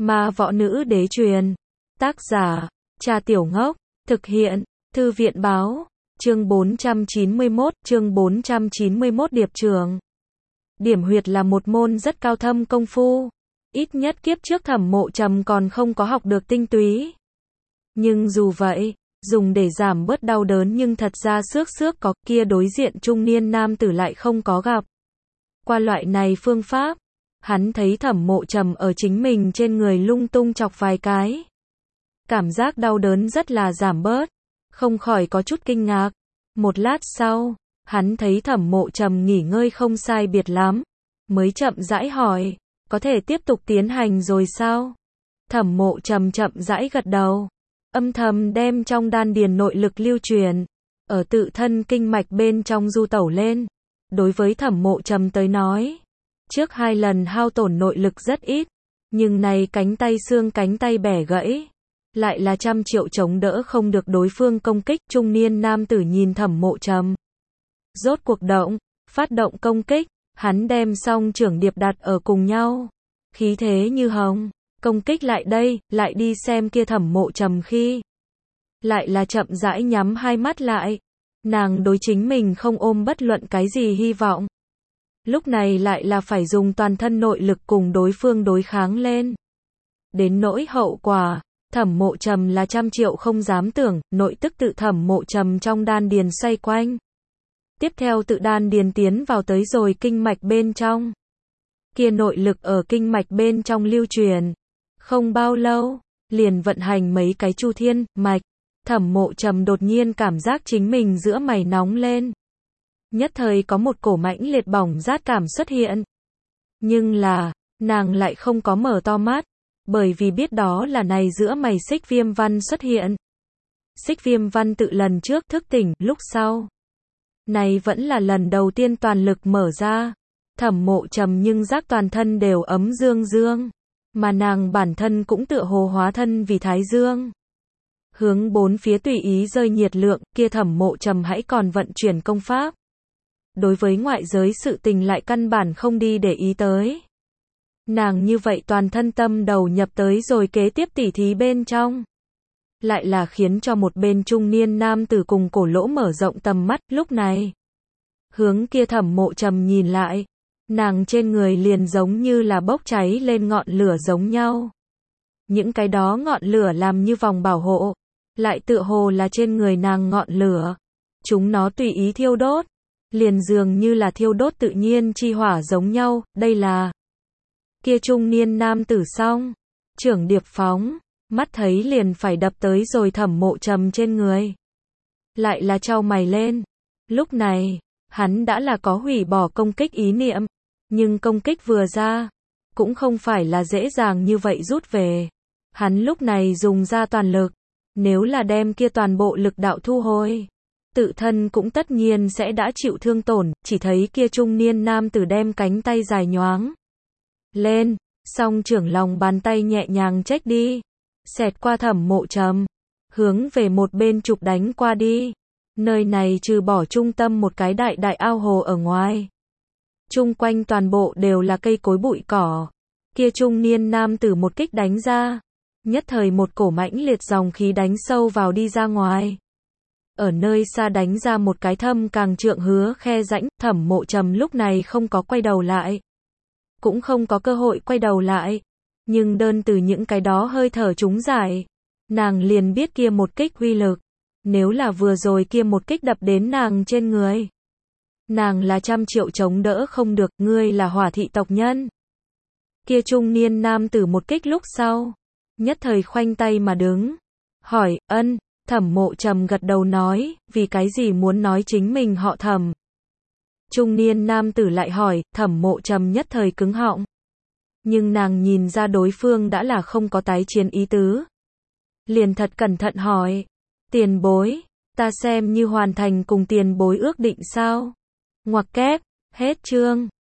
Ma Võ Nữ Đế Truyền. Tác giả, Cha Tiểu Ngốc. Thực hiện, Thư viện Báo. Chương 491, Điệp Trường. Điểm huyệt là một môn rất cao thâm công phu. Ít nhất kiếp trước Thẩm Mộ Trầm còn không có học được tinh túy. Nhưng dù vậy, dùng để giảm bớt đau đớn nhưng thật ra xước có, kia đối diện trung niên nam tử lại không có gặp qua loại này phương pháp. Hắn thấy Thẩm Mộ Trầm ở chính mình trên người lung tung chọc vài cái. Cảm giác đau đớn rất là giảm bớt, không khỏi có chút kinh ngạc. Một lát sau, hắn thấy Thẩm Mộ Trầm nghỉ ngơi không sai biệt lắm, mới chậm rãi hỏi, có thể tiếp tục tiến hành rồi sao? Thẩm Mộ Trầm chậm rãi gật đầu, âm thầm đem trong đan điền nội lực lưu truyền, ở tự thân kinh mạch bên trong du tẩu lên. Đối với Thẩm Mộ Trầm tới nói, trước 2 lần hao tổn nội lực rất ít, nhưng này xương cánh tay bẻ gãy, lại là 100 triệu chống đỡ không được đối phương công kích. Trung niên nam tử nhìn Thẩm Mộ Trầm, rốt cuộc phát động công kích, hắn đem song trưởng điệp đặt ở cùng nhau, khí thế như hồng, công kích lại đây, lại đi xem kia Thẩm Mộ Trầm khi lại là chậm rãi nhắm hai mắt lại. Nàng đối chính mình không ôm bất luận cái gì hy vọng, lúc này lại là phải dùng toàn thân nội lực cùng đối phương đối kháng lên. Đến nỗi hậu quả, Thẩm Mộ Trầm là 100 triệu không dám tưởng. Nội tức tự Thẩm Mộ Trầm trong đan điền xoay quanh, tiếp theo tự đan điền tiến vào tới rồi kinh mạch bên trong. Kia nội lực ở kinh mạch bên trong lưu truyền, không bao lâu, liền vận hành mấy cái chu thiên mạch. Thẩm Mộ Trầm đột nhiên cảm giác chính mình giữa mày nóng lên. Nhất thời có một cổ mãnh liệt bỏng rát cảm xuất hiện. Nhưng là, nàng lại không có mở to mắt, bởi vì biết đó là này giữa mày xích viêm văn xuất hiện. Xích viêm văn tự lần trước thức tỉnh, lúc sau. Này vẫn là lần đầu tiên toàn lực mở ra. Thẩm Mộ Trầm nhưng giác toàn thân đều ấm dương dương, mà nàng bản thân cũng tựa hồ hóa thân vì thái dương. Hướng bốn phía tùy ý rơi nhiệt lượng, kia Thẩm Mộ Trầm hãy còn vận chuyển công pháp. Đối với ngoại giới sự tình lại căn bản không đi để ý tới. Nàng như vậy toàn thân tâm đầu nhập tới rồi kế tiếp tỉ thí bên trong. Lại là khiến cho một bên trung niên nam tử cùng cổ lỗ mở rộng tầm mắt. Lúc này, hướng kia Thẩm Mộ Trầm nhìn lại, nàng trên người liền giống như là bốc cháy lên ngọn lửa giống nhau. Những cái đó ngọn lửa làm như vòng bảo hộ, lại tựa hồ là trên người nàng ngọn lửa. Chúng nó tùy ý thiêu đốt, liền dường như là thiêu đốt tự nhiên chi hỏa giống nhau. Đây là kia trung niên nam tử song trưởng điệp phóng, mắt thấy liền phải đập tới rồi Thẩm Mộ Trầm trên người. Lại là chau mày lên. Lúc này, hắn đã là có hủy bỏ công kích ý niệm, nhưng công kích vừa ra, cũng không phải là dễ dàng như vậy rút về. Hắn lúc này dùng ra toàn lực, nếu là đem kia toàn bộ lực đạo thu hồi, tự thân cũng tất nhiên sẽ đã chịu thương tổn. Chỉ thấy kia trung niên nam tử đem cánh tay dài nhoáng lên, song trưởng lòng bàn tay nhẹ nhàng chếch đi, xẹt qua Thẩm Mộ Trầm, hướng về một bên chụp đánh qua đi. Nơi này trừ bỏ trung tâm một cái đại ao hồ ở ngoài, chung quanh toàn bộ đều là cây cối bụi cỏ. Kia trung niên nam tử một kích đánh ra, nhất thời một cổ mãnh liệt dòng khí đánh sâu vào đi ra ngoài. Ở nơi xa đánh ra một cái thâm càng trượng hứa khe rãnh. Thẩm Mộ Trầm lúc này không có quay đầu lại, cũng không có cơ hội quay đầu lại. Nhưng đơn từ những cái đó hơi thở trúng giải, nàng liền biết kia một kích uy lực. Nếu là vừa rồi kia một kích đập đến nàng trên người, nàng là 100 triệu chống đỡ không được. Ngươi là Hỏa thị tộc nhân. Kia trung niên nam tử một kích lúc sau, nhất thời khoanh tay mà đứng, hỏi, ân. Thẩm Mộ Trầm gật đầu nói, vì cái gì muốn nói chính mình họ Thẩm? Trung niên nam tử lại hỏi. Thẩm Mộ Trầm nhất thời cứng họng. Nhưng nàng nhìn ra đối phương đã là không có tái chiến ý tứ, liền thật cẩn thận hỏi, tiền bối, ta xem như hoàn thành cùng tiền bối ước định sao? Ngoặc kép, hết chương.